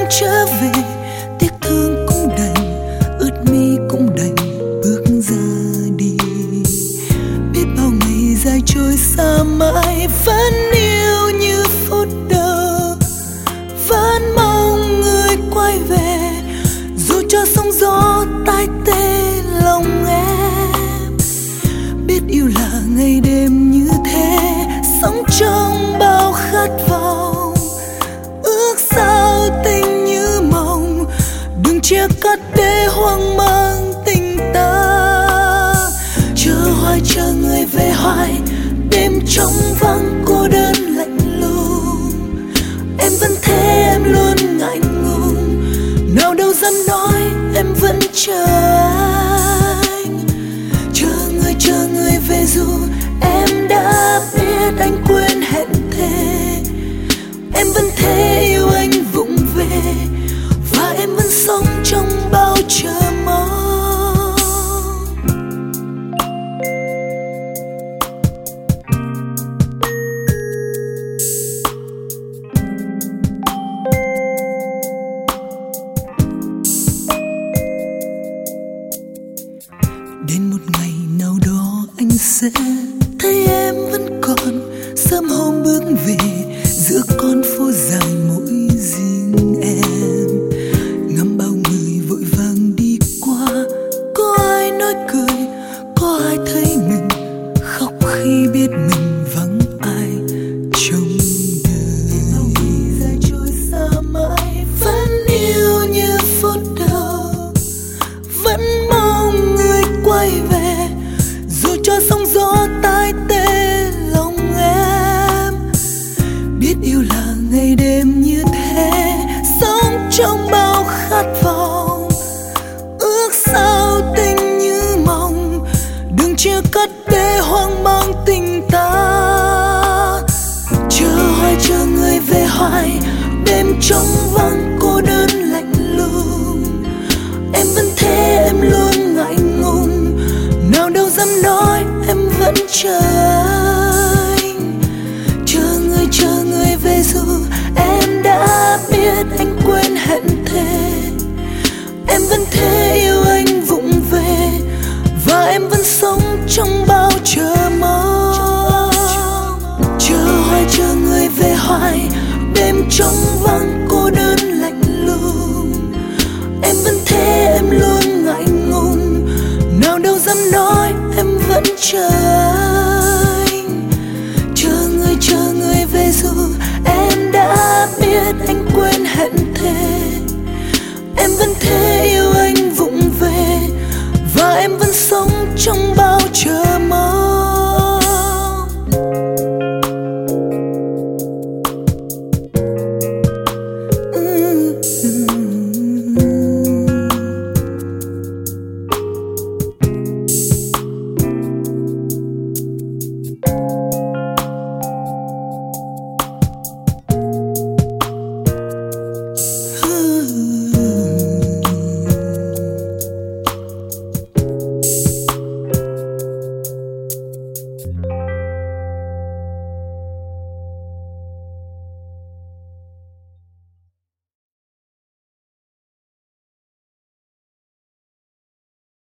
trở về, tiếc thương cũng đành, ướt mi cũng đành bước ra đi. Biết bao ngày dài trôi xa mãi, vẫn yêu như phút đầu, vẫn mong người quay về, dù cho sóng gió tai tê lòng em. Biết yêu là ngày đêm như thế, sống trong bao khát vọng, ước sao tình như mộng, đừng chia cắt để hoang mang tình ta. Chờ hoài chờ người về hoài, đêm trống vắng cô đơn lạnh lùng. Em vẫn thế, em luôn ngại ngùng, nào đâu dám nói em vẫn chờ anh. Chờ người về dù em đã biết anh quên hẹn thề. Em vẫn thế yêu anh vụng về, và em vẫn sống trong bao chờ mong. Đến một ngày nào đó anh sẽ thấy em vẫn còn, sớm hôm bước về giữa con phố dài mỗi riêng em. Ngắm bao người vội vàng đi qua, có ai nói cười, có ai thấy mình khóc khi biết mình vắng ai trong đời. Bao ngày dài trôi xa mãi, vẫn yêu như phút đầu, vẫn mong người quay về, dù cho sóng gió tai tê lòng em. Biết yêu là ngày đêm như thế, sống trong bao khát vọng, ước sao tình như mộng, đừng chia cắt để hoang mang tình ta. Chờ hoài chờ người về hoài, đêm trống vắng cô đơn lạnh lùng. Em vẫn thế, em luôn ngại ngùng, nào đâu dám nói em vẫn chờ anh. Chờ người về dù em đã biết anh quên hẹn thề. Em vẫn thế yêu anh vụng về, và em vẫn sống trong bao chờ mong. Chờ hoài chờ người về hoài, đêm trống vắng